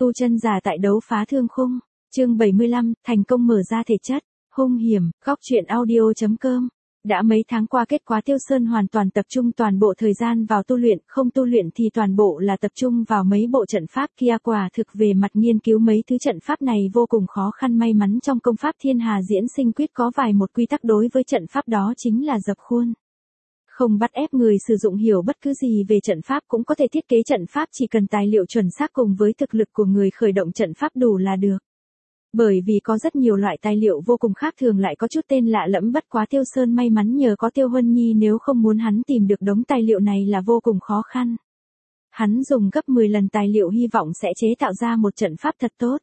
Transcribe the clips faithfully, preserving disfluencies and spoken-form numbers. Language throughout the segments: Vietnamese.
Tu chân giả tại đấu phá thương khung, chương bảy mươi lăm, thành công mở ra thể chất, hung hiểm, góc truyện audio chấm com. Đã mấy tháng qua kết quả Tiêu Sơn hoàn toàn tập trung toàn bộ thời gian vào tu luyện, không tu luyện thì toàn bộ là tập trung vào mấy bộ trận pháp kia. Quả thực về mặt nghiên cứu mấy thứ trận pháp này vô cùng khó khăn, may mắn trong công pháp Thiên Hà Diễn Sinh Quyết có vài một quy tắc đối với trận pháp, đó chính là dập khuôn. Không bắt ép người sử dụng hiểu bất cứ gì về trận pháp cũng có thể thiết kế trận pháp, chỉ cần tài liệu chuẩn xác cùng với thực lực của người khởi động trận pháp đủ là được. Bởi vì có rất nhiều loại tài liệu vô cùng khác thường lại có chút tên lạ lẫm, bất quá Tiêu Sơn may mắn nhờ có Tiêu Huân Nhi, nếu không muốn hắn tìm được đống tài liệu này là vô cùng khó khăn. Hắn dùng gấp mười lần tài liệu hy vọng sẽ chế tạo ra một trận pháp thật tốt.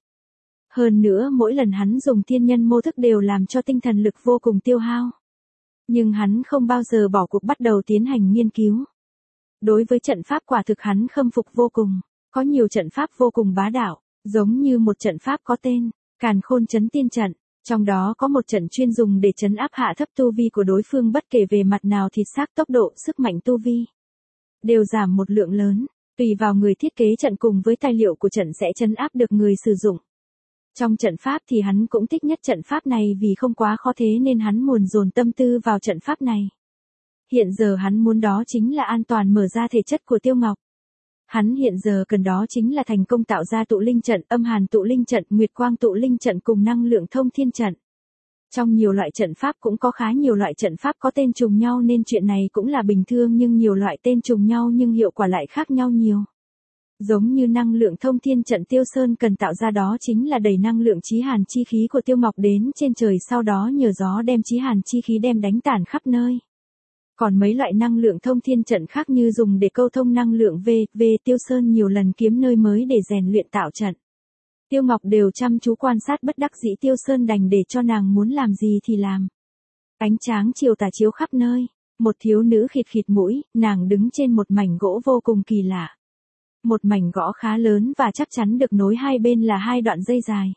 Hơn nữa mỗi lần hắn dùng thiên nhân mô thức đều làm cho tinh thần lực vô cùng tiêu hao. Nhưng hắn không bao giờ bỏ cuộc, bắt đầu tiến hành nghiên cứu. Đối với trận pháp quả thực hắn khâm phục vô cùng, có nhiều trận pháp vô cùng bá đạo, giống như một trận pháp có tên Càn Khôn Chấn Tiên Trận, trong đó có một trận chuyên dùng để trấn áp hạ thấp tu vi của đối phương, bất kể về mặt nào thịt xác, tốc độ, sức mạnh tu vi đều giảm một lượng lớn, tùy vào người thiết kế trận cùng với tài liệu của trận sẽ trấn áp được người sử dụng. Trong trận pháp thì hắn cũng thích nhất trận pháp này vì không quá khó thế nên hắn muốn dồn tâm tư vào trận pháp này. Hiện giờ hắn muốn đó chính là an toàn mở ra thể chất của Tiêu Ngọc. Hắn hiện giờ cần đó chính là thành công tạo ra tụ linh trận, âm hàn tụ linh trận, nguyệt quang tụ linh trận cùng năng lượng thông thiên trận. Trong nhiều loại trận pháp cũng có khá nhiều loại trận pháp có tên trùng nhau nên chuyện này cũng là bình thường, nhưng nhiều loại tên trùng nhau nhưng hiệu quả lại khác nhau nhiều. Giống như năng lượng thông thiên trận Tiêu Sơn cần tạo ra đó chính là đẩy năng lượng chí hàn chi khí của Tiêu Ngọc đến trên trời, sau đó nhờ gió đem chí hàn chi khí đem đánh tản khắp nơi. Còn mấy loại năng lượng thông thiên trận khác như dùng để câu thông năng lượng V, V Tiêu Sơn nhiều lần kiếm nơi mới để rèn luyện tạo trận. Tiêu Ngọc đều chăm chú quan sát, bất đắc dĩ Tiêu Sơn đành để cho nàng muốn làm gì thì làm. Ánh tráng chiều tà chiếu khắp nơi, một thiếu nữ khịt khịt mũi, nàng đứng trên một mảnh gỗ vô cùng kỳ lạ. Một mảnh gỗ khá lớn và chắc chắn được nối hai bên là hai đoạn dây dài.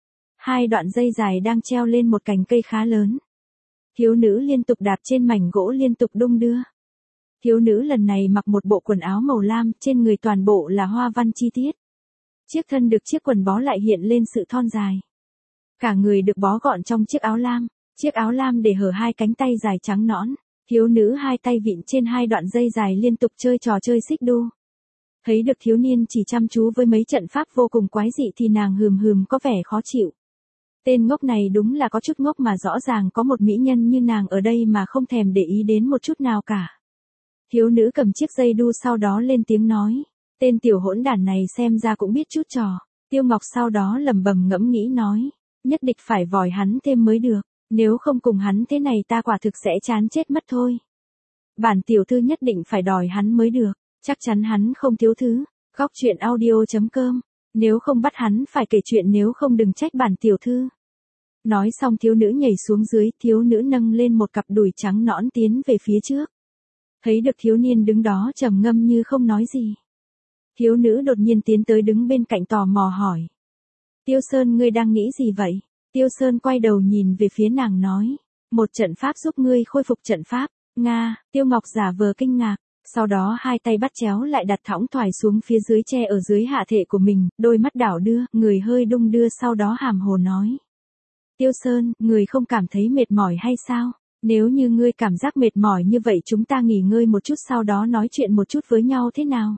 Hai đoạn dây dài đang treo lên một cành cây khá lớn. Thiếu nữ liên tục đạp trên mảnh gỗ, liên tục đung đưa. Thiếu nữ lần này mặc một bộ quần áo màu lam, trên người toàn bộ là hoa văn chi tiết. Chiếc thân được chiếc quần bó lại hiện lên sự thon dài. Cả người được bó gọn trong chiếc áo lam, chiếc áo lam để hở hai cánh tay dài trắng nõn. Thiếu nữ hai tay vịn trên hai đoạn dây dài liên tục chơi trò chơi xích đu. Thấy được thiếu niên chỉ chăm chú với mấy trận pháp vô cùng quái dị thì nàng hừm hừm có vẻ khó chịu. Tên ngốc này đúng là có chút ngốc mà, rõ ràng có một mỹ nhân như nàng ở đây mà không thèm để ý đến một chút nào cả. Thiếu nữ cầm chiếc dây đu sau đó lên tiếng nói, tên tiểu hỗn đản này xem ra cũng biết chút trò. Tiêu Ngọc sau đó lẩm bẩm ngẫm nghĩ nói, nhất định phải vòi hắn thêm mới được, nếu không cùng hắn thế này ta quả thực sẽ chán chết mất thôi. Bản tiểu thư nhất định phải đòi hắn mới được, chắc chắn hắn không thiếu thứ. Góc truyện audio chấm com, nếu không bắt hắn phải kể chuyện, nếu không đừng trách bản tiểu thư. Nói xong thiếu nữ nhảy xuống dưới, thiếu nữ nâng lên một cặp đùi trắng nõn tiến về phía trước. Thấy được thiếu niên đứng đó trầm ngâm như không nói gì. Thiếu nữ đột nhiên tiến tới đứng bên cạnh tò mò hỏi. Tiêu Sơn, ngươi đang nghĩ gì vậy? Tiêu Sơn quay đầu nhìn về phía nàng nói. Một trận pháp giúp ngươi khôi phục trận pháp. Nga, Tiêu Ngọc giả vờ kinh ngạc. Sau đó hai tay bắt chéo lại đặt thõng thoải xuống phía dưới che ở dưới hạ thể của mình, đôi mắt đảo đưa, người hơi đung đưa, sau đó hàm hồ nói. Tiêu Sơn, người không cảm thấy mệt mỏi hay sao? Nếu như ngươi cảm giác mệt mỏi như vậy chúng ta nghỉ ngơi một chút sau đó nói chuyện một chút với nhau thế nào?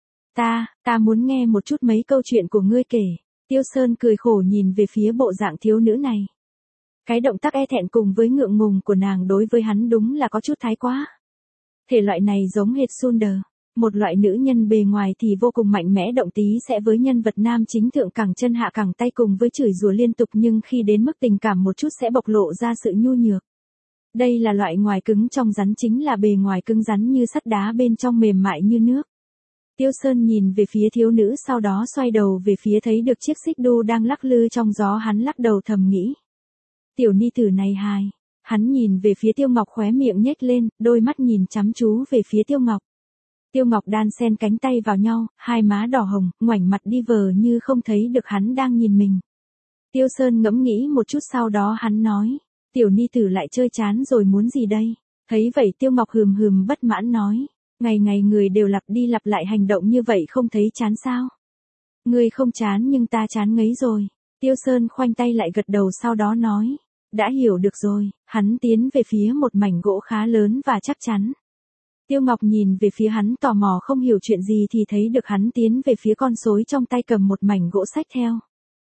Ta, ta muốn nghe một chút mấy câu chuyện của ngươi kể. Tiêu Sơn cười khổ nhìn về phía bộ dạng thiếu nữ này. Cái động tác e thẹn cùng với ngượng ngùng của nàng đối với hắn đúng là có chút thái quá. Thể loại này giống hệt Sunder, một loại nữ nhân bề ngoài thì vô cùng mạnh mẽ động tí sẽ với nhân vật nam chính thượng cẳng chân hạ cẳng tay cùng với chửi rủa liên tục, nhưng khi đến mức tình cảm một chút sẽ bộc lộ ra sự nhu nhược. Đây là loại ngoài cứng trong rắn, chính là bề ngoài cứng rắn như sắt đá, bên trong mềm mại như nước. Tiêu Sơn nhìn về phía thiếu nữ sau đó xoay đầu về phía thấy được chiếc xích đu đang lắc lư trong gió, hắn lắc đầu thầm nghĩ. Tiểu ni tử này hài. Hắn nhìn về phía Tiêu Ngọc, khóe miệng nhếch lên, đôi mắt nhìn chăm chú về phía Tiêu Ngọc. Tiêu Ngọc đan xen cánh tay vào nhau, hai má đỏ hồng, ngoảnh mặt đi vờ như không thấy được hắn đang nhìn mình. Tiêu Sơn ngẫm nghĩ một chút sau đó hắn nói, tiểu ni tử lại chơi chán rồi muốn gì đây? Thấy vậy Tiêu Ngọc hừm hừm bất mãn nói, ngày ngày người đều lặp đi lặp lại hành động như vậy không thấy chán sao? Ngươi không chán nhưng ta chán ngấy rồi. Tiêu Sơn khoanh tay lại gật đầu sau đó nói. Đã hiểu được rồi, hắn tiến về phía một mảnh gỗ khá lớn và chắc chắn. Tiêu Ngọc nhìn về phía hắn tò mò không hiểu chuyện gì thì thấy được hắn tiến về phía con suối trong tay cầm một mảnh gỗ xách theo.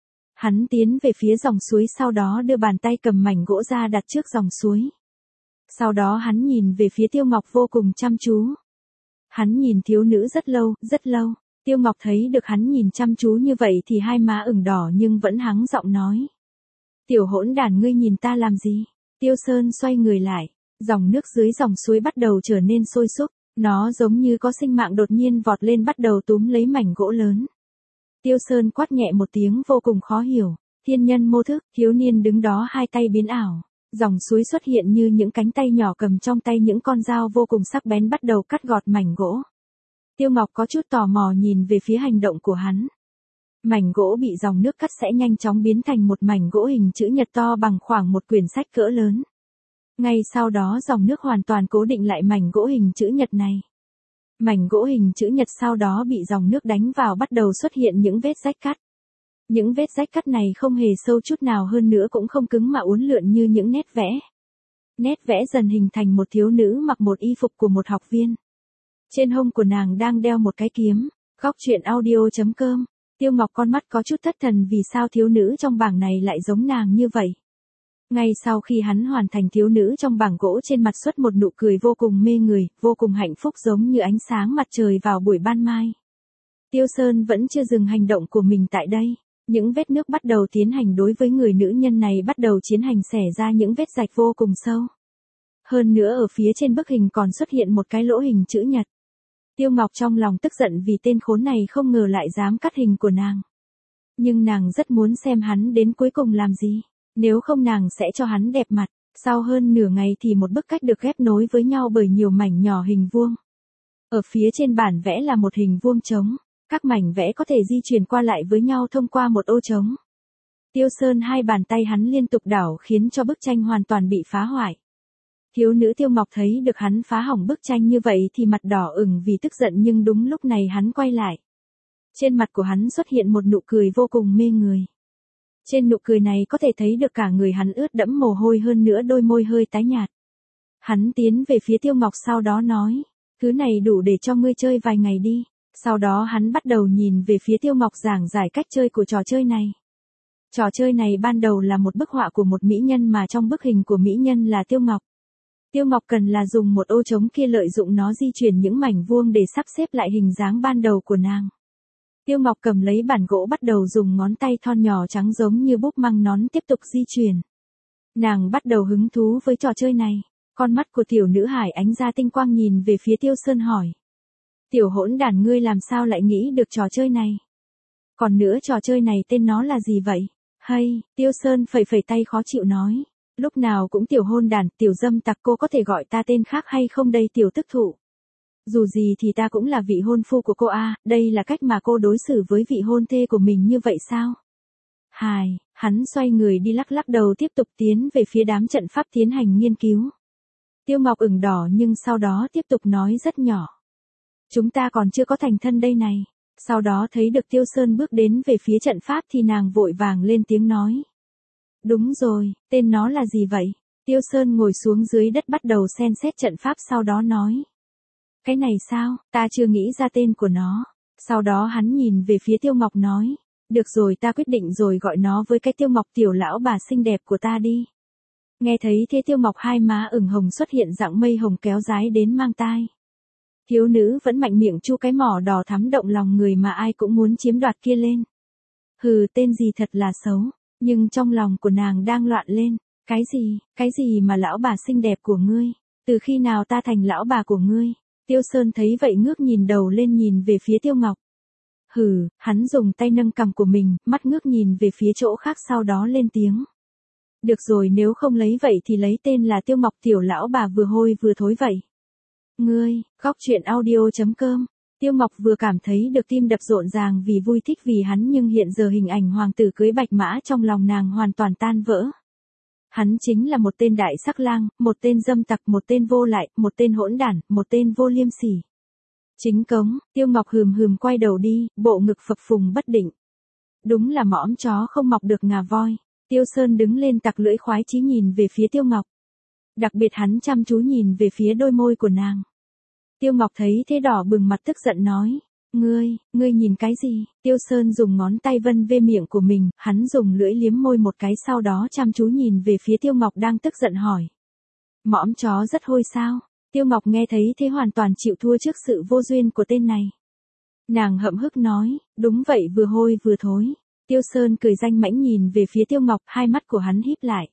Hắn tiến về phía dòng suối sau đó đưa bàn tay cầm mảnh gỗ ra đặt trước dòng suối. Sau đó hắn nhìn về phía Tiêu Ngọc vô cùng chăm chú. Hắn nhìn thiếu nữ rất lâu, rất lâu. Tiêu Ngọc thấy được hắn nhìn chăm chú như vậy thì hai má ửng đỏ nhưng vẫn hắng giọng nói. Tiểu hỗn đản ngươi nhìn ta làm gì? Tiêu Sơn xoay người lại. Dòng nước dưới dòng suối bắt đầu trở nên sôi sục. Nó giống như có sinh mạng đột nhiên vọt lên bắt đầu túm lấy mảnh gỗ lớn. Tiêu Sơn quát nhẹ một tiếng vô cùng khó hiểu. Thiên nhân mô thức, thiếu niên đứng đó hai tay biến ảo. Dòng suối xuất hiện như những cánh tay nhỏ cầm trong tay những con dao vô cùng sắc bén bắt đầu cắt gọt mảnh gỗ. Tiêu Ngọc có chút tò mò nhìn về phía hành động của hắn. Mảnh gỗ bị dòng nước cắt sẽ nhanh chóng biến thành một mảnh gỗ hình chữ nhật to bằng khoảng một quyển sách cỡ lớn. Ngay sau đó dòng nước hoàn toàn cố định lại mảnh gỗ hình chữ nhật này. Mảnh gỗ hình chữ nhật sau đó bị dòng nước đánh vào bắt đầu xuất hiện những vết rách cắt. Những vết rách cắt này không hề sâu chút nào hơn nữa cũng không cứng mà uốn lượn như những nét vẽ. Nét vẽ dần hình thành một thiếu nữ mặc một y phục của một học viên. Trên hông của nàng đang đeo một cái kiếm. Góc truyện audio chấm com. Tiêu Ngọc con mắt có chút thất thần vì sao thiếu nữ trong bảng này lại giống nàng như vậy. Ngay sau khi hắn hoàn thành thiếu nữ trong bảng gỗ trên mặt xuất một nụ cười vô cùng mê người, vô cùng hạnh phúc giống như ánh sáng mặt trời vào buổi ban mai. Tiêu Sơn vẫn chưa dừng hành động của mình tại đây. Những vết nước bắt đầu tiến hành đối với người nữ nhân này bắt đầu chiến hành xẻ ra những vết rạch vô cùng sâu. Hơn nữa ở phía trên bức hình còn xuất hiện một cái lỗ hình chữ nhật. Tiêu Ngọc trong lòng tức giận vì tên khốn này không ngờ lại dám cắt hình của nàng. Nhưng nàng rất muốn xem hắn đến cuối cùng làm gì. Nếu không nàng sẽ cho hắn đẹp mặt. Sau hơn nửa ngày thì một bức cách được ghép nối với nhau bởi nhiều mảnh nhỏ hình vuông. Ở phía trên bản vẽ là một hình vuông trống. Các mảnh vẽ có thể di chuyển qua lại với nhau thông qua một ô trống. Tiêu Sơn hai bàn tay hắn liên tục đảo khiến cho bức tranh hoàn toàn bị phá hoại. Thiếu nữ Tiêu Ngọc thấy được hắn phá hỏng bức tranh như vậy thì mặt đỏ ửng vì tức giận nhưng đúng lúc này hắn quay lại. Trên mặt của hắn xuất hiện một nụ cười vô cùng mê người. Trên nụ cười này có thể thấy được cả người hắn ướt đẫm mồ hôi hơn nữa đôi môi hơi tái nhạt. Hắn tiến về phía Tiêu Ngọc sau đó nói, thứ này đủ để cho ngươi chơi vài ngày đi. Sau đó hắn bắt đầu nhìn về phía Tiêu Ngọc giảng giải cách chơi của trò chơi này. Trò chơi này ban đầu là một bức họa của một mỹ nhân mà trong bức hình của mỹ nhân là Tiêu Ngọc. Tiêu Ngọc cần là dùng một ô trống kia lợi dụng nó di chuyển những mảnh vuông để sắp xếp lại hình dáng ban đầu của nàng. Tiêu Ngọc cầm lấy bản gỗ bắt đầu dùng ngón tay thon nhỏ trắng giống như búp măng nón tiếp tục di chuyển. Nàng bắt đầu hứng thú với trò chơi này. Con mắt của tiểu nữ hải ánh ra tinh quang nhìn về phía Tiêu Sơn hỏi. Tiểu hỗn đản ngươi làm sao lại nghĩ được trò chơi này? Còn nữa trò chơi này tên nó là gì vậy? Hay, Tiêu Sơn phẩy phẩy tay khó chịu nói. Lúc nào cũng tiểu hôn đản, tiểu dâm tặc cô có thể gọi ta tên khác hay không đây tiểu tức thụ? Dù gì thì ta cũng là vị hôn phu của cô a, đây là cách mà cô đối xử với vị hôn thê của mình như vậy sao? Hài, hắn xoay người đi lắc lắc đầu tiếp tục tiến về phía đám trận pháp tiến hành nghiên cứu. Tiêu Ngọc ửng đỏ nhưng sau đó tiếp tục nói rất nhỏ. Chúng ta còn chưa có thành thân đây này. Sau đó thấy được Tiêu Sơn bước đến về phía trận pháp thì nàng vội vàng lên tiếng nói. Đúng rồi, tên nó là gì vậy? Tiêu Sơn ngồi xuống dưới đất bắt đầu xem xét trận pháp sau đó nói. Cái này sao, ta chưa nghĩ ra tên của nó. Sau đó hắn nhìn về phía Tiêu Ngọc nói. Được rồi ta quyết định rồi gọi nó với cái Tiêu Ngọc tiểu lão bà xinh đẹp của ta đi. Nghe thấy thế Tiêu Ngọc hai má ửng hồng xuất hiện dạng mây hồng kéo dài đến mang tai. Thiếu nữ vẫn mạnh miệng chu cái mỏ đỏ thắm động lòng người mà ai cũng muốn chiếm đoạt kia lên. Hừ tên gì thật là xấu, nhưng trong lòng của nàng đang loạn lên. Cái gì, cái gì mà lão bà xinh đẹp của ngươi, từ khi nào ta thành lão bà của ngươi? Tiêu Sơn thấy vậy ngước nhìn đầu lên nhìn về phía Tiêu Ngọc. Hừ, hắn dùng tay nâng cằm của mình, mắt ngước nhìn về phía chỗ khác sau đó lên tiếng. Được rồi nếu không lấy vậy thì lấy tên là Tiêu Ngọc tiểu lão bà vừa hôi vừa thối vậy. Ngươi, góc truyện audio chấm com. Tiêu Ngọc vừa cảm thấy được tim đập rộn ràng vì vui thích vì hắn nhưng hiện giờ hình ảnh hoàng tử cưới bạch mã trong lòng nàng hoàn toàn tan vỡ. Hắn chính là một tên đại sắc lang, một tên dâm tặc, một tên vô lại, một tên hỗn đản, một tên vô liêm sỉ. Chính cống, Tiêu Ngọc hừm hừm quay đầu đi, bộ ngực phập phùng bất định. Đúng là mõm chó không mọc được ngà voi. Tiêu Sơn đứng lên tặc lưỡi khoái chí nhìn về phía Tiêu Ngọc. Đặc biệt hắn chăm chú nhìn về phía đôi môi của nàng. Tiêu Ngọc thấy thế đỏ bừng mặt tức giận nói. Ngươi, ngươi nhìn cái gì? Tiêu Sơn dùng ngón tay vân về miệng của mình, hắn dùng lưỡi liếm môi một cái sau đó chăm chú nhìn về phía Tiêu Ngọc đang tức giận hỏi. Mõm chó rất hôi sao? Tiêu Ngọc nghe thấy thế hoàn toàn chịu thua trước sự vô duyên của tên này. Nàng hậm hực nói, đúng vậy vừa hôi vừa thối. Tiêu Sơn cười danh mãnh nhìn về phía Tiêu Ngọc, hai mắt của hắn híp lại.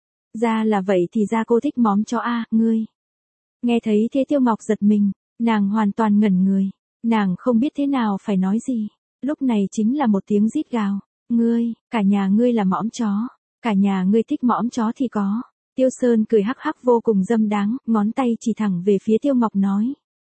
Ra là vậy thì ra cô thích mõm chó a, à, ngươi. Nghe thấy thế Tiêu Ngọc giật mình, nàng hoàn toàn ngẩn người. Nàng không biết thế nào phải nói gì. Lúc này chính là một tiếng rít gào. Ngươi, cả nhà ngươi là mõm chó. Cả nhà ngươi thích mõm chó thì có. Tiêu Sơn cười hắc hắc vô cùng dâm đáng, ngón tay chỉ thẳng về phía Tiêu Ngọc nói.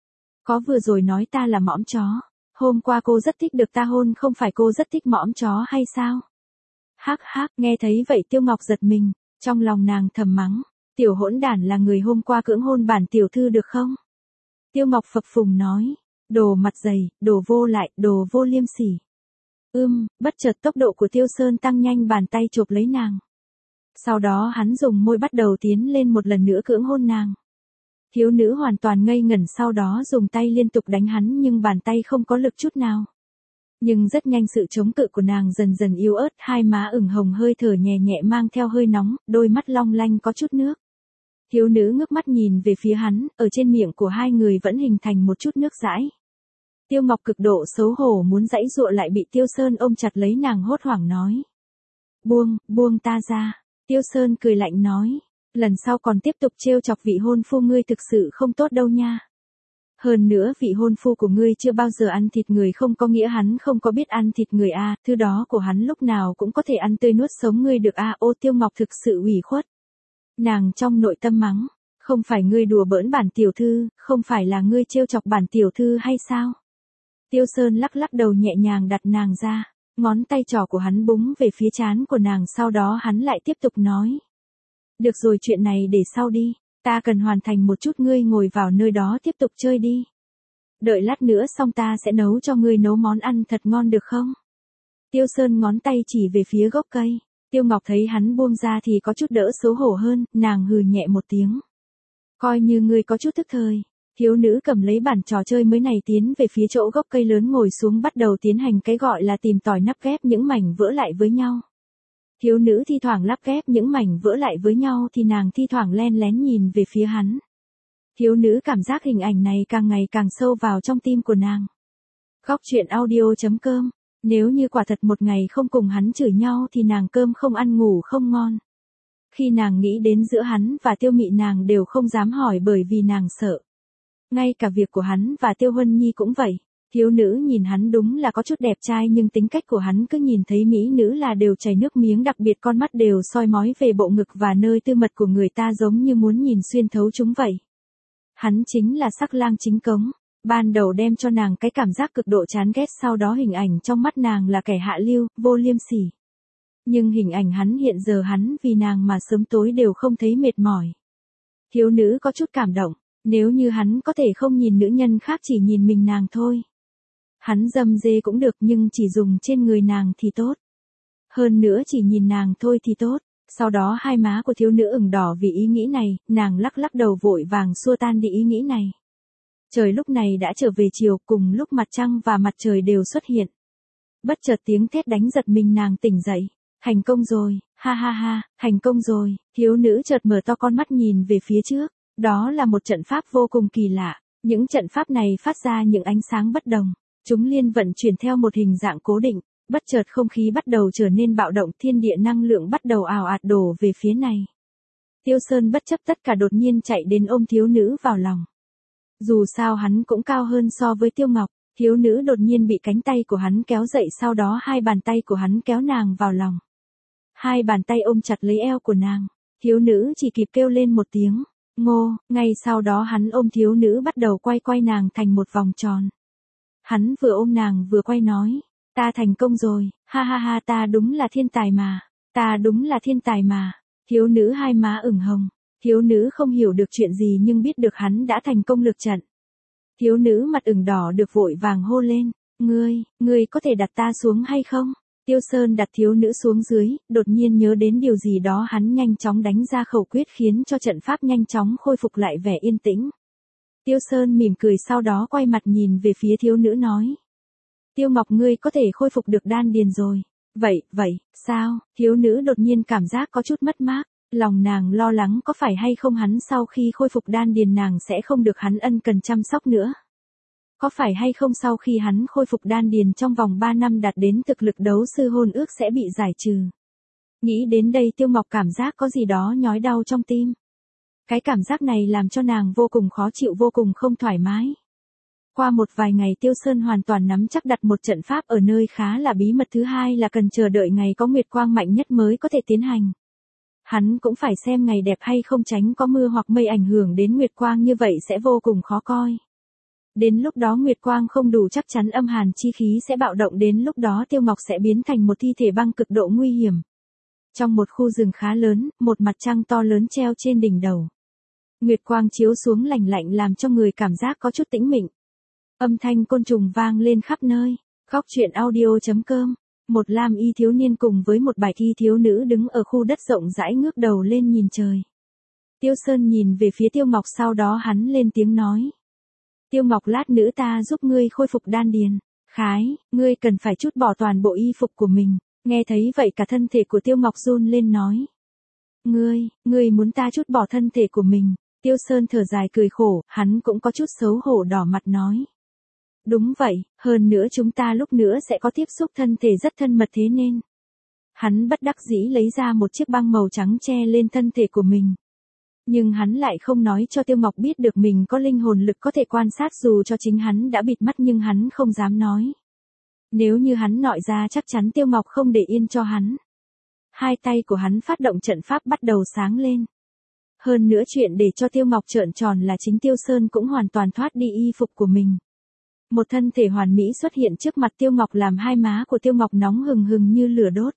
Có vừa rồi nói ta là mõm chó. Hôm qua cô rất thích được ta hôn, không phải cô rất thích mõm chó hay sao? Hắc hắc, nghe thấy vậy Tiêu Ngọc giật mình, trong lòng nàng thầm mắng. Tiểu hỗn đản là người hôm qua cưỡng hôn bản tiểu thư được không? Tiêu Ngọc phập phùng nói. Đồ mặt dày, đồ vô lại, đồ vô liêm sỉ. Ưm, bất chợt tốc độ của Tiêu Sơn tăng nhanh, bàn tay chộp lấy nàng. Sau đó hắn dùng môi bắt đầu tiến lên một lần nữa cưỡng hôn nàng. Thiếu nữ hoàn toàn ngây ngẩn, sau đó dùng tay liên tục đánh hắn nhưng bàn tay không có lực chút nào. Nhưng rất nhanh sự chống cự của nàng dần dần yếu ớt, hai má ửng hồng, hơi thở nhẹ nhẹ mang theo hơi nóng, đôi mắt long lanh có chút nước. Thiếu nữ ngước mắt nhìn về phía hắn, ở trên miệng của hai người vẫn hình thành một chút nước dãi. Tiêu Ngọc cực độ xấu hổ muốn giãy giụa lại bị Tiêu Sơn ôm chặt lấy, nàng hốt hoảng nói. Buông, buông ta ra. Tiêu Sơn cười lạnh nói. Lần sau còn tiếp tục trêu chọc vị hôn phu ngươi thực sự không tốt đâu nha. Hơn nữa vị hôn phu của ngươi chưa bao giờ ăn thịt người không có nghĩa hắn không có biết ăn thịt người a, à, thứ đó của hắn lúc nào cũng có thể ăn tươi nuốt sống ngươi được a. À, ô Tiêu Ngọc thực sự ủy khuất. Nàng trong nội tâm mắng, không phải ngươi đùa bỡn bản tiểu thư, không phải là ngươi trêu chọc bản tiểu thư hay sao? Tiêu Sơn lắc lắc đầu nhẹ nhàng đặt nàng ra, ngón tay trỏ của hắn búng về phía trán của nàng, sau đó hắn lại tiếp tục nói. Được rồi, chuyện này để sau đi, ta cần hoàn thành một chút, ngươi ngồi vào nơi đó tiếp tục chơi đi. Đợi lát nữa xong ta sẽ nấu cho ngươi nấu món ăn thật ngon được không? Tiêu Sơn ngón tay chỉ về phía gốc cây, Tiêu Ngọc thấy hắn buông ra thì có chút đỡ xấu hổ hơn, nàng hừ nhẹ một tiếng. Coi như ngươi có chút thức thời. Thiếu nữ cầm lấy bản trò chơi mới này tiến về phía chỗ gốc cây lớn ngồi xuống, bắt đầu tiến hành cái gọi là tìm tòi nắp ghép những mảnh vỡ lại với nhau. Thiếu nữ thi thoảng lắp ghép những mảnh vỡ lại với nhau thì nàng thi thoảng len lén nhìn về phía hắn. Thiếu nữ cảm giác hình ảnh này càng ngày càng sâu vào trong tim của nàng. Góc truyện audio chấm com. Nếu như quả thật một ngày không cùng hắn chửi nhau thì nàng cơm không ăn ngủ không ngon. Khi nàng nghĩ đến giữa hắn và Tiêu Mị nàng đều không dám hỏi bởi vì nàng sợ. Ngay cả việc của hắn và Tiêu Huân Nhi cũng vậy. Thiếu nữ nhìn hắn đúng là có chút đẹp trai nhưng tính cách của hắn cứ nhìn thấy mỹ nữ là đều chảy nước miếng, đặc biệt con mắt đều soi mói về bộ ngực và nơi tư mật của người ta giống như muốn nhìn xuyên thấu chúng vậy. Hắn chính là sắc lang chính cống. Ban đầu đem cho nàng cái cảm giác cực độ chán ghét, sau đó hình ảnh trong mắt nàng là kẻ hạ lưu, vô liêm sỉ. Nhưng hình ảnh hắn hiện giờ hắn vì nàng mà sớm tối đều không thấy mệt mỏi. Thiếu nữ có chút cảm động. Nếu như hắn có thể không nhìn nữ nhân khác chỉ nhìn mình nàng thôi. Hắn dâm dê cũng được nhưng chỉ dùng trên người nàng thì tốt. Hơn nữa chỉ nhìn nàng thôi thì tốt. Sau đó hai má của thiếu nữ ửng đỏ vì ý nghĩ này, nàng lắc lắc đầu vội vàng xua tan đi ý nghĩ này. Trời lúc này đã trở về chiều, cùng lúc mặt trăng và mặt trời đều xuất hiện. Bất chợt tiếng thét đánh giật mình nàng tỉnh dậy. Thành công rồi, ha ha ha, thành công rồi. Thiếu nữ chợt mở to con mắt nhìn về phía trước. Đó là một trận pháp vô cùng kỳ lạ. Những trận pháp này phát ra những ánh sáng bất đồng. Chúng liên vận chuyển theo một hình dạng cố định. Bất chợt không khí bắt đầu trở nên bạo động, thiên địa năng lượng bắt đầu ào ạt đổ về phía này. Tiêu Sơn bất chấp tất cả đột nhiên chạy đến ôm thiếu nữ vào lòng. Dù sao hắn cũng cao hơn so với Tiêu Ngọc. Thiếu nữ đột nhiên bị cánh tay của hắn kéo dậy, sau đó hai bàn tay của hắn kéo nàng vào lòng. Hai bàn tay ôm chặt lấy eo của nàng. Thiếu nữ chỉ kịp kêu lên một tiếng. Ngô, ngay sau đó hắn ôm thiếu nữ bắt đầu quay quay nàng thành một vòng tròn. Hắn vừa ôm nàng vừa quay nói, ta thành công rồi, ha ha ha, ta đúng là thiên tài mà, ta đúng là thiên tài mà. Thiếu nữ hai má ửng hồng, thiếu nữ không hiểu được chuyện gì nhưng biết được hắn đã thành công lược trận. Thiếu nữ mặt ửng đỏ được vội vàng hô lên, ngươi, ngươi có thể đặt ta xuống hay không? Tiêu Sơn đặt thiếu nữ xuống dưới, đột nhiên nhớ đến điều gì đó hắn nhanh chóng đánh ra khẩu quyết khiến cho trận pháp nhanh chóng khôi phục lại vẻ yên tĩnh. Tiêu Sơn mỉm cười sau đó quay mặt nhìn về phía thiếu nữ nói. Tiêu Ngọc ngươi có thể khôi phục được đan điền rồi. Vậy, vậy, sao? Thiếu nữ đột nhiên cảm giác có chút mất mát. Lòng nàng lo lắng có phải hay không hắn sau khi khôi phục đan điền nàng sẽ không được hắn ân cần chăm sóc nữa. Có phải hay không sau khi hắn khôi phục đan điền trong vòng ba năm đạt đến thực lực đấu sư hôn ước sẽ bị giải trừ. Nghĩ đến đây Tiêu Ngọc cảm giác có gì đó nhói đau trong tim. Cái cảm giác này làm cho nàng vô cùng khó chịu vô cùng không thoải mái. Qua một vài ngày Tiêu Sơn hoàn toàn nắm chắc đặt một trận pháp ở nơi khá là bí mật, thứ hai là cần chờ đợi ngày có nguyệt quang mạnh nhất mới có thể tiến hành. Hắn cũng phải xem ngày đẹp hay không, tránh có mưa hoặc mây ảnh hưởng đến nguyệt quang, như vậy sẽ vô cùng khó coi. Đến lúc đó nguyệt quang không đủ chắc chắn âm hàn chi khí sẽ bạo động, đến lúc đó Tiêu Ngọc sẽ biến thành một thi thể băng cực độ nguy hiểm. Trong một khu rừng khá lớn, một mặt trăng to lớn treo trên đỉnh đầu. Nguyệt quang chiếu xuống lạnh lạnh làm cho người cảm giác có chút tĩnh mịch. Âm thanh côn trùng vang lên khắp nơi. Góc truyện audio chấm com. Một lam y thiếu niên cùng với một bạch y thiếu nữ đứng ở khu đất rộng rãi ngước đầu lên nhìn trời. Tiêu Sơn nhìn về phía Tiêu Ngọc sau đó hắn lên tiếng nói. Tiêu Ngọc, lát nữa ta giúp ngươi khôi phục đan điền. Khái, ngươi cần phải trút bỏ toàn bộ y phục của mình. Nghe thấy vậy cả thân thể của Tiêu Ngọc run lên nói. Ngươi, ngươi muốn ta trút bỏ thân thể của mình. Tiêu Sơn thở dài cười khổ, hắn cũng có chút xấu hổ đỏ mặt nói. Đúng vậy, hơn nữa chúng ta lúc nữa sẽ có tiếp xúc thân thể rất thân mật thế nên. Hắn bất đắc dĩ lấy ra một chiếc băng màu trắng che lên thân thể của mình. Nhưng hắn lại không nói cho Tiêu Ngọc biết được mình có linh hồn lực có thể quan sát, dù cho chính hắn đã bịt mắt nhưng hắn không dám nói. Nếu như hắn nói ra chắc chắn Tiêu Ngọc không để yên cho hắn. Hai tay của hắn phát động trận pháp bắt đầu sáng lên. Hơn nữa chuyện để cho Tiêu Ngọc trợn tròn là chính Tiêu Sơn cũng hoàn toàn thoát đi y phục của mình. Một thân thể hoàn mỹ xuất hiện trước mặt Tiêu Ngọc làm hai má của Tiêu Ngọc nóng hừng hừng như lửa đốt.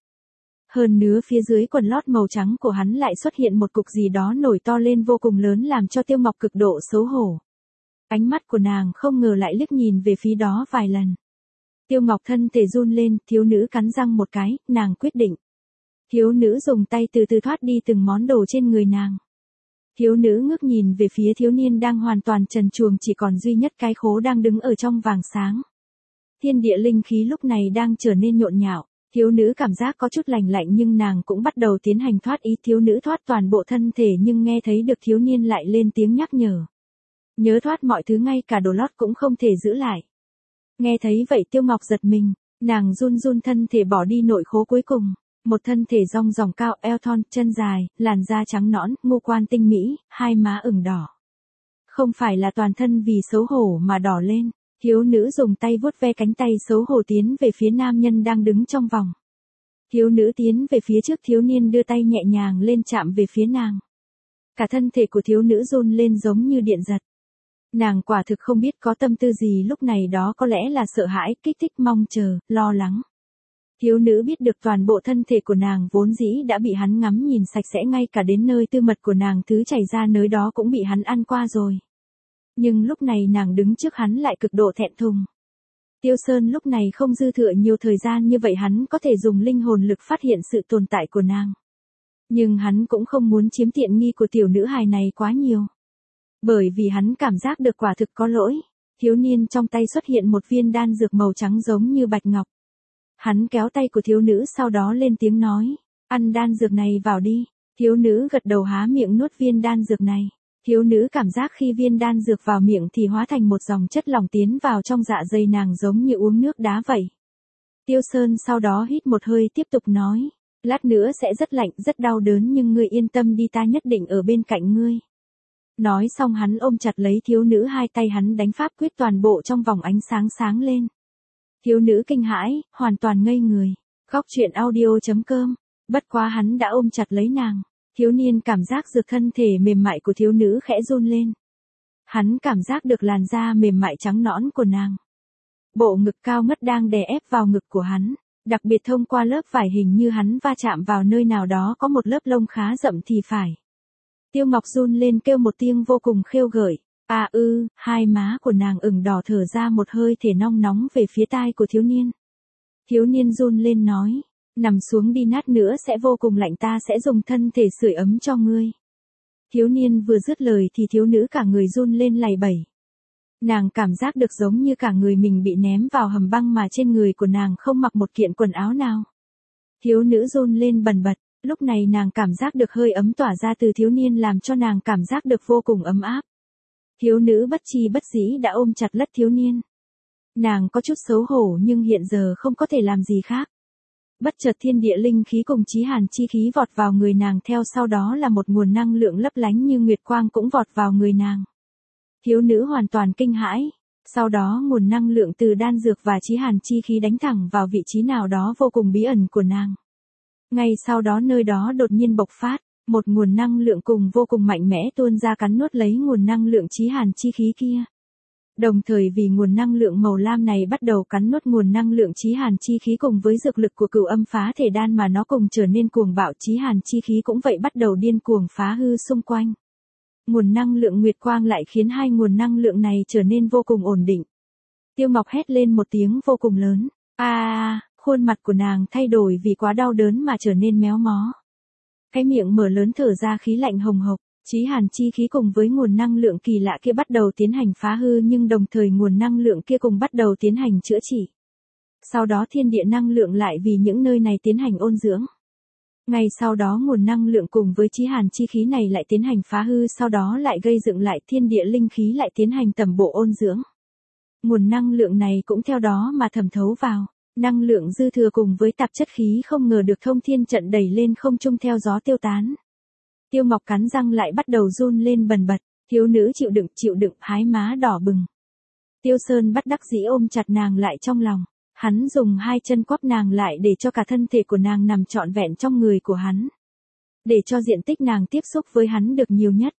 Hơn nữa phía dưới quần lót màu trắng của hắn lại xuất hiện một cục gì đó nổi to lên vô cùng lớn làm cho Tiêu Ngọc cực độ xấu hổ. Ánh mắt của nàng không ngờ lại liếc nhìn về phía đó vài lần. Tiêu Ngọc thân thể run lên, thiếu nữ cắn răng một cái, nàng quyết định. Thiếu nữ dùng tay từ từ thoát đi từng món đồ trên người nàng. Thiếu nữ ngước nhìn về phía thiếu niên đang hoàn toàn trần truồng, chỉ còn duy nhất cái khố đang đứng ở trong vàng sáng. Thiên địa linh khí lúc này đang trở nên nhộn nhạo, thiếu nữ cảm giác có chút lạnh lạnh nhưng nàng cũng bắt đầu tiến hành thoát ý. Thiếu nữ thoát toàn bộ thân thể nhưng nghe thấy được thiếu niên lại lên tiếng nhắc nhở. Nhớ thoát mọi thứ, ngay cả đồ lót cũng không thể giữ lại. Nghe thấy vậy Tiêu Ngọc giật mình, nàng run run thân thể bỏ đi nội khố cuối cùng. Một thân thể rong ròng cao, eo thon, chân dài, làn da trắng nõn, ngũ quan tinh mỹ, hai má ửng đỏ. Không phải là toàn thân vì xấu hổ mà đỏ lên, thiếu nữ dùng tay vuốt ve cánh tay xấu hổ tiến về phía nam nhân đang đứng trong vòng. Thiếu nữ tiến về phía trước, thiếu niên đưa tay nhẹ nhàng lên chạm về phía nàng. Cả thân thể của thiếu nữ run lên giống như điện giật. Nàng quả thực không biết có tâm tư gì lúc này đó, có lẽ là sợ hãi, kích thích, mong chờ, lo lắng. Thiếu nữ biết được toàn bộ thân thể của nàng vốn dĩ đã bị hắn ngắm nhìn sạch sẽ, ngay cả đến nơi tư mật của nàng thứ chảy ra nơi đó cũng bị hắn ăn qua rồi. Nhưng lúc này nàng đứng trước hắn lại cực độ thẹn thùng. Tiêu Sơn lúc này không dư thừa nhiều thời gian như vậy, hắn có thể dùng linh hồn lực phát hiện sự tồn tại của nàng. Nhưng hắn cũng không muốn chiếm tiện nghi của tiểu nữ hài này quá nhiều. Bởi vì hắn cảm giác được quả thực có lỗi. Thiếu niên trong tay xuất hiện một viên đan dược màu trắng giống như bạch ngọc. Hắn kéo tay của thiếu nữ sau đó lên tiếng nói, ăn đan dược này vào đi. Thiếu nữ gật đầu há miệng nuốt viên đan dược này. Thiếu nữ cảm giác khi viên đan dược vào miệng thì hóa thành một dòng chất lỏng tiến vào trong dạ dày nàng giống như uống nước đá vậy. Tiêu Sơn sau đó hít một hơi tiếp tục nói, lát nữa sẽ rất lạnh rất đau đớn nhưng ngươi yên tâm đi, ta nhất định ở bên cạnh ngươi. Nói xong hắn ôm chặt lấy thiếu nữ, hai tay hắn đánh pháp quyết toàn bộ trong vòng ánh sáng sáng lên. Thiếu nữ kinh hãi, hoàn toàn ngây người. Góc truyện audio chấm com. Bất quá hắn đã ôm chặt lấy nàng. Thiếu niên cảm giác được thân thể mềm mại của thiếu nữ khẽ run lên. Hắn cảm giác được làn da mềm mại trắng nõn của nàng. Bộ ngực cao ngất đang đè ép vào ngực của hắn. Đặc biệt thông qua lớp vải hình như hắn va chạm vào nơi nào đó có một lớp lông khá rậm thì phải. Tiêu Ngọc run lên kêu một tiếng vô cùng khêu gợi. À ư, hai má của nàng ửng đỏ thở ra một hơi thể nong nóng về phía tai của thiếu niên. Thiếu niên run lên nói, nằm xuống đi nát nữa sẽ vô cùng lạnh ta sẽ dùng thân thể sưởi ấm cho ngươi. Thiếu niên vừa dứt lời thì thiếu nữ cả người run lên lầy bẩy. Nàng cảm giác được giống như cả người mình bị ném vào hầm băng mà trên người của nàng không mặc một kiện quần áo nào. Thiếu nữ run lên bần bật, lúc này nàng cảm giác được hơi ấm tỏa ra từ thiếu niên làm cho nàng cảm giác được vô cùng ấm áp. Thiếu nữ bất chi bất dĩ đã ôm chặt lất thiếu niên. Nàng có chút xấu hổ nhưng hiện giờ không có thể làm gì khác. Bất chợt thiên địa linh khí cùng chí hàn chi khí vọt vào người nàng theo sau đó là một nguồn năng lượng lấp lánh như nguyệt quang cũng vọt vào người nàng. Thiếu nữ hoàn toàn kinh hãi, sau đó nguồn năng lượng từ đan dược và chí hàn chi khí đánh thẳng vào vị trí nào đó vô cùng bí ẩn của nàng. Ngay sau đó nơi đó đột nhiên bộc phát, một nguồn năng lượng cùng vô cùng mạnh mẽ tuôn ra cắn nuốt lấy nguồn năng lượng chí hàn chi khí kia. Đồng thời vì nguồn năng lượng màu lam này bắt đầu cắn nuốt nguồn năng lượng chí hàn chi khí cùng với dược lực của cửu âm phá thể đan mà nó cùng trở nên cuồng bạo, chí hàn chi khí cũng vậy bắt đầu điên cuồng phá hư xung quanh. Nguồn năng lượng nguyệt quang lại khiến hai nguồn năng lượng này trở nên vô cùng ổn định. Tiêu Ngọc hét lên một tiếng vô cùng lớn. A, à, khuôn mặt của nàng thay đổi vì quá đau đớn mà trở nên méo mó. Cái miệng mở lớn thở ra khí lạnh hồng hộc, chí hàn chi khí cùng với nguồn năng lượng kỳ lạ kia bắt đầu tiến hành phá hư nhưng đồng thời nguồn năng lượng kia cùng bắt đầu tiến hành chữa trị. Sau đó thiên địa năng lượng lại vì những nơi này tiến hành ôn dưỡng. Ngay sau đó nguồn năng lượng cùng với chí hàn chi khí này lại tiến hành phá hư sau đó lại gây dựng lại thiên địa linh khí lại tiến hành tầm bộ ôn dưỡng. Nguồn năng lượng này cũng theo đó mà thẩm thấu vào, năng lượng dư thừa cùng với tạp chất khí không ngờ được thông thiên trận đẩy lên không trung theo gió tiêu tán. Tiêu Ngọc cắn răng lại bắt đầu run lên bần bật, thiếu nữ chịu đựng chịu đựng hái má đỏ bừng. Tiêu Sơn bắt đắc dĩ ôm chặt nàng lại trong lòng. Hắn dùng hai chân quắp nàng lại để cho cả thân thể của nàng nằm trọn vẹn trong người của hắn. Để cho diện tích nàng tiếp xúc với hắn được nhiều nhất.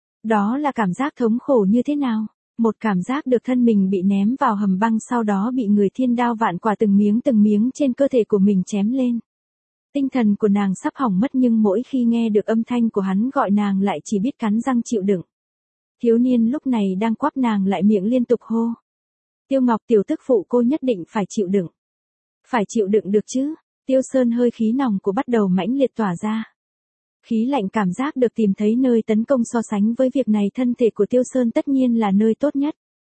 Đó là cảm giác thống khổ như thế nào? Một cảm giác được thân mình bị ném vào hầm băng sau đó bị người thiên đao vạn quả từng miếng từng miếng trên cơ thể của mình chém lên. Tinh thần của nàng sắp hỏng mất nhưng mỗi khi nghe được âm thanh của hắn gọi nàng lại chỉ biết cắn răng chịu đựng. Thiếu niên lúc này đang quắp nàng lại miệng liên tục hô. Tiêu Ngọc tiểu tức phụ cô nhất định phải chịu đựng. Phải chịu đựng được chứ. Tiêu Sơn hơi khí nòng của bắt đầu mãnh liệt tỏa ra. Khí lạnh cảm giác được tìm thấy nơi tấn công so sánh với việc này thân thể của Tiêu Sơn tất nhiên là nơi tốt nhất.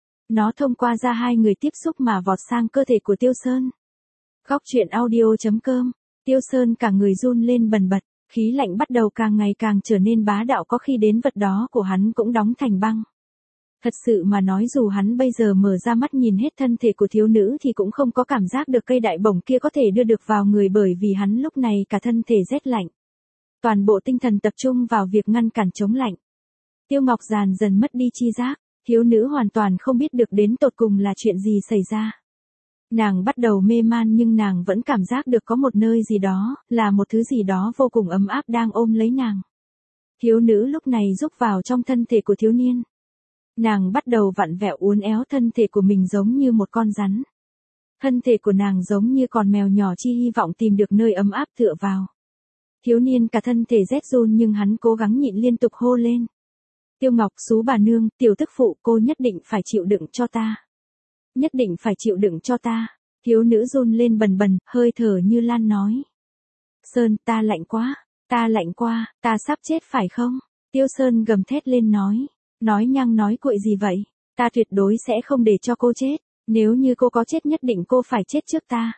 Nó thông qua ra hai người tiếp xúc mà vọt sang cơ thể của Tiêu Sơn. Góc truyện audio chấm com. Tiêu Sơn cả người run lên bần bật, khí lạnh bắt đầu càng ngày càng trở nên bá đạo có khi đến vật đó của hắn cũng đóng thành băng. Thật sự mà nói dù hắn bây giờ mở ra mắt nhìn hết thân thể của thiếu nữ thì cũng không có cảm giác được cây đại bổng kia có thể đưa được vào người bởi vì hắn lúc này cả thân thể rét lạnh. Toàn bộ tinh thần tập trung vào việc ngăn cản chống lạnh. Tiêu Ngọc dần dần mất đi chi giác, thiếu nữ hoàn toàn không biết được đến tột cùng là chuyện gì xảy ra. Nàng bắt đầu mê man nhưng nàng vẫn cảm giác được có một nơi gì đó, là một thứ gì đó vô cùng ấm áp đang ôm lấy nàng. Thiếu nữ lúc này rúc vào trong thân thể của thiếu niên. Nàng bắt đầu vặn vẹo uốn éo thân thể của mình giống như một con rắn. Thân thể của nàng giống như con mèo nhỏ chi hy vọng tìm được nơi ấm áp tựa vào. Thiếu niên cả thân thể rét run nhưng hắn cố gắng nhịn liên tục hô lên. Tiêu Ngọc xú bà nương, tiểu tức phụ cô nhất định phải chịu đựng cho ta. Nhất định phải chịu đựng cho ta. Thiếu nữ run lên bần bần, hơi thở như lan nói. Sơn, ta lạnh quá, ta lạnh quá, ta sắp chết phải không? Tiêu Sơn gầm thét lên nói. Nói nhăng nói cuội gì vậy? Ta tuyệt đối sẽ không để cho cô chết. Nếu như cô có chết nhất định cô phải chết trước ta.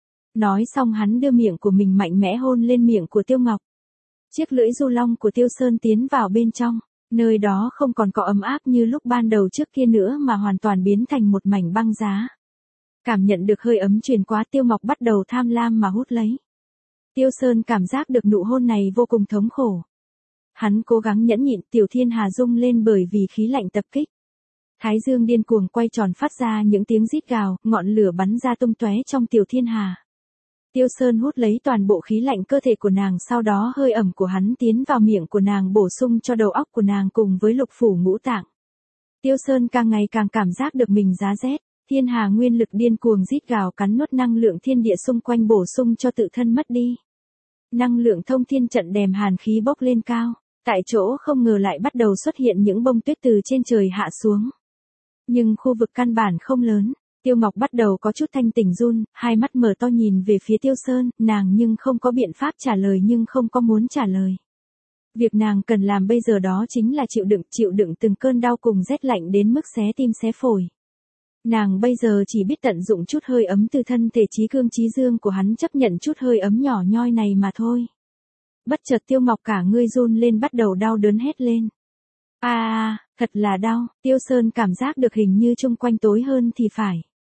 Nói xong hắn đưa miệng của mình mạnh mẽ hôn lên miệng của Tiêu Ngọc. Chiếc lưỡi du long của Tiêu Sơn tiến vào bên trong. Nơi đó không còn có ấm áp như lúc ban đầu trước kia nữa mà hoàn toàn biến thành một mảnh băng giá. Cảm nhận được hơi ấm truyền qua Tiêu Ngọc bắt đầu tham lam mà hút lấy. Tiêu Sơn cảm giác được nụ hôn này vô cùng thống khổ. Hắn cố gắng nhẫn nhịn tiểu thiên hà rung lên bởi vì khí lạnh tập kích. Thái dương điên cuồng quay tròn phát ra những tiếng rít gào, ngọn lửa bắn ra tung tóe trong tiểu thiên hà. Tiêu Sơn hút lấy toàn bộ khí lạnh cơ thể của nàng sau đó hơi ẩm của hắn tiến vào miệng của nàng bổ sung cho đầu óc của nàng cùng với lục phủ ngũ tạng. Tiêu Sơn càng ngày càng cảm giác được mình giá rét, thiên hà nguyên lực điên cuồng rít gào cắn nuốt năng lượng thiên địa xung quanh bổ sung cho tự thân mất đi. Năng lượng thông thiên trận đèm hàn khí bốc lên cao, Tại chỗ không ngờ lại bắt đầu xuất hiện những bông tuyết từ trên trời hạ xuống. Nhưng khu vực căn bản không lớn, Tiêu Ngọc bắt đầu có chút thanh tỉnh run, hai mắt mở to nhìn về phía Tiêu Sơn, nàng nhưng không có biện pháp trả lời nhưng không có muốn trả lời. Việc nàng cần làm bây giờ đó chính là chịu đựng, chịu đựng từng cơn đau cùng rét lạnh đến mức xé tim xé phổi. Nàng bây giờ chỉ biết tận dụng chút hơi ấm từ thân thể trí cương trí dương của hắn, chấp nhận chút hơi ấm nhỏ nhoi này mà thôi. Bất chợt Tiêu Ngọc cả người run lên, bắt đầu đau đớn hét lên. A à, thật là đau, Tiêu Sơn cảm giác được hình như chung quanh tối hơn thì phải.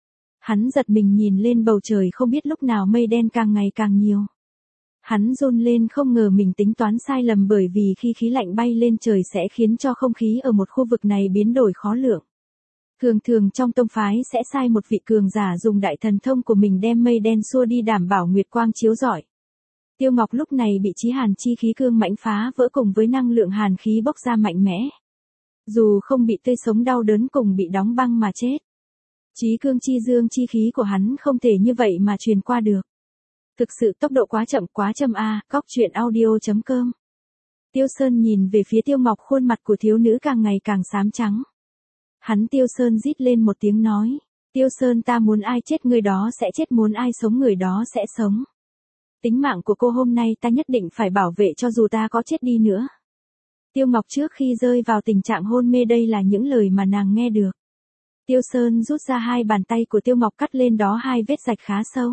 Hắn giật mình nhìn lên bầu trời, không biết lúc nào mây đen càng ngày càng nhiều. Hắn run lên, không ngờ mình tính toán sai lầm, bởi vì khi khí lạnh bay lên trời sẽ khiến cho không khí ở một khu vực này biến đổi khó lường. Thường thường trong tông phái sẽ sai một vị cường giả dùng đại thần thông của mình đem mây đen xua đi, đảm bảo nguyệt quang chiếu rọi. Tiêu Ngọc lúc này bị chí hàn chi khí cương mãnh phá vỡ cùng với năng lượng hàn khí bốc ra mạnh mẽ. Dù không bị tươi sống đau đớn cùng bị đóng băng mà chết. Chí cương chi dương chi khí của hắn không thể như vậy mà truyền qua được. Thực sự tốc độ quá chậm, quá chậm a. Cóc truyện audio chấm com. Tiêu Sơn nhìn về phía Tiêu Ngọc, khuôn mặt của thiếu nữ càng ngày càng xám trắng. Hắn Tiêu Sơn rít lên một tiếng nói, Tiêu Sơn, ta muốn ai chết người đó sẽ chết, muốn ai sống người đó sẽ sống. Tính mạng của cô hôm nay ta nhất định phải bảo vệ cho dù ta có chết đi nữa. Tiêu Ngọc trước khi rơi vào tình trạng hôn mê, đây là những lời mà nàng nghe được. Tiêu Sơn rút ra hai bàn tay của Tiêu Ngọc, cắt lên đó hai vết rạch khá sâu.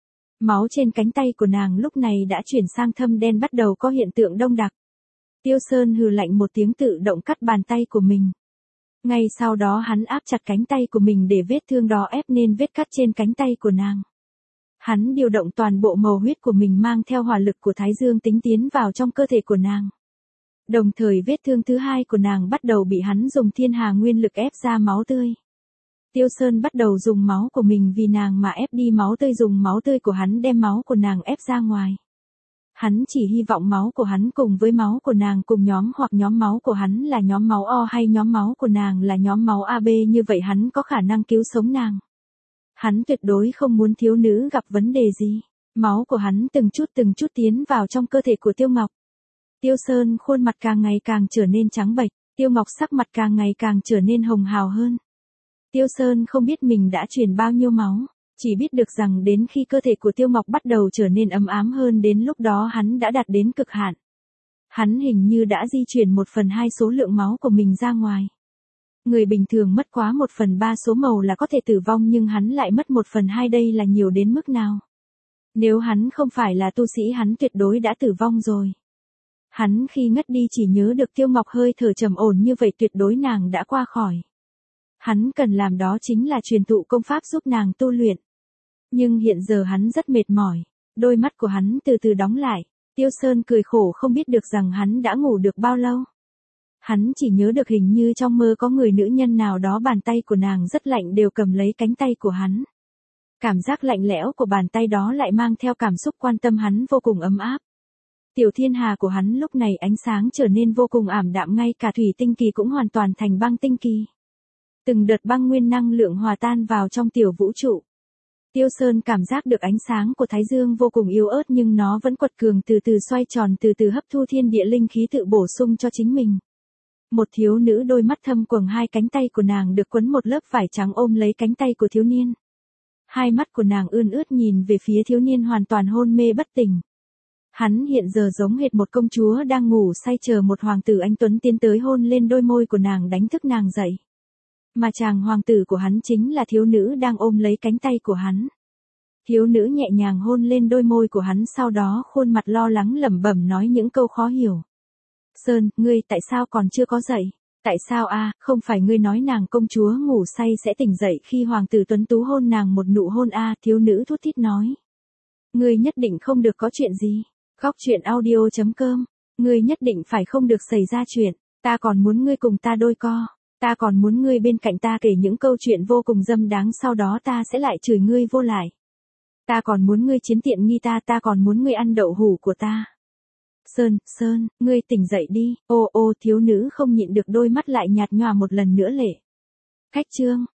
Máu trên cánh tay của nàng lúc này đã chuyển sang thâm đen, bắt đầu có hiện tượng đông đặc. Tiêu Sơn hừ lạnh một tiếng, tự động cắt bàn tay của mình. Ngay sau đó hắn áp chặt cánh tay của mình để vết thương đó ép nên vết cắt trên cánh tay của nàng. Hắn điều động toàn bộ màu huyết của mình mang theo hỏa lực của Thái Dương tính tiến vào trong cơ thể của nàng. Đồng thời vết thương thứ hai của nàng bắt đầu bị hắn dùng thiên hà nguyên lực ép ra máu tươi. Tiêu Sơn bắt đầu dùng máu của mình vì nàng mà ép đi máu tươi, dùng máu tươi của hắn đem máu của nàng ép ra ngoài. Hắn chỉ hy vọng máu của hắn cùng với máu của nàng cùng nhóm, hoặc nhóm máu của hắn là nhóm máu O hay nhóm máu của nàng là nhóm máu a bê, như vậy hắn có khả năng cứu sống nàng. Hắn tuyệt đối không muốn thiếu nữ gặp vấn đề gì. Máu của hắn từng chút từng chút tiến vào trong cơ thể của Tiêu Ngọc. Tiêu Sơn khuôn mặt càng ngày càng trở nên trắng bệch, Tiêu Ngọc sắc mặt càng ngày càng trở nên hồng hào hơn. Tiêu Sơn không biết mình đã truyền bao nhiêu máu, chỉ biết được rằng đến khi cơ thể của Tiêu Ngọc bắt đầu trở nên ấm ám hơn, đến lúc đó hắn đã đạt đến cực hạn. Hắn hình như đã di chuyển một phần hai số lượng máu của mình ra ngoài. Người bình thường mất quá một phần ba số màu là có thể tử vong, nhưng hắn lại mất một phần hai, đây là nhiều đến mức nào? Nếu hắn không phải là tu sĩ, hắn tuyệt đối đã tử vong rồi. Hắn khi ngất đi chỉ nhớ được Tiêu Ngọc hơi thở trầm ổn như vậy, tuyệt đối nàng đã qua khỏi. Hắn cần làm đó chính là truyền thụ công pháp giúp nàng tu luyện. Nhưng hiện giờ hắn rất mệt mỏi, đôi mắt của hắn từ từ đóng lại. Tiêu Sơn cười khổ, không biết được rằng hắn đã ngủ được bao lâu. Hắn chỉ nhớ được hình như trong mơ có người nữ nhân nào đó, bàn tay của nàng rất lạnh, đều cầm lấy cánh tay của hắn. Cảm giác lạnh lẽo của bàn tay đó lại mang theo cảm xúc quan tâm hắn vô cùng ấm áp. Tiểu thiên hà của hắn lúc này ánh sáng trở nên vô cùng ảm đạm, ngay cả thủy tinh kỳ cũng hoàn toàn thành băng tinh kỳ. Từng đợt băng nguyên năng lượng hòa tan vào trong tiểu vũ trụ. Tiêu Sơn cảm giác được ánh sáng của Thái Dương vô cùng yếu ớt, nhưng nó vẫn quật cường, từ từ xoay tròn, từ từ hấp thu thiên địa linh khí tự bổ sung cho chính mình. Một thiếu nữ đôi mắt thâm quầng, hai cánh tay của nàng được quấn một lớp vải trắng ôm lấy cánh tay của thiếu niên. Hai mắt của nàng ươn ướt nhìn về phía thiếu niên hoàn toàn hôn mê bất tỉnh. Hắn hiện giờ giống hệt một công chúa đang ngủ say chờ một hoàng tử anh tuấn tiến tới hôn lên đôi môi của nàng, đánh thức nàng dậy. Mà chàng hoàng tử của hắn chính là thiếu nữ đang ôm lấy cánh tay của hắn. Thiếu nữ nhẹ nhàng hôn lên đôi môi của hắn, sau đó khuôn mặt lo lắng lẩm bẩm nói những câu khó hiểu. Sơn, ngươi tại sao còn chưa có dậy? Tại sao a? À, không phải ngươi nói nàng công chúa ngủ say sẽ tỉnh dậy khi hoàng tử tuấn tú hôn nàng một nụ hôn a? À, thiếu nữ thút thít nói. Ngươi nhất định không được có chuyện gì. Cóc truyện audio chấm com. Ngươi nhất định phải không được xảy ra chuyện. Ta còn muốn ngươi cùng ta đôi co. Ta còn muốn ngươi bên cạnh ta kể những câu chuyện vô cùng dâm đáng, sau đó ta sẽ lại chửi ngươi vô lại. Ta còn muốn ngươi chiếm tiện nghi ta, ta còn muốn ngươi ăn đậu hủ của ta. Sơn, Sơn, ngươi tỉnh dậy đi. Ô ô, thiếu nữ không nhịn được, đôi mắt lại nhạt nhòa một lần nữa lệ. Cách chương.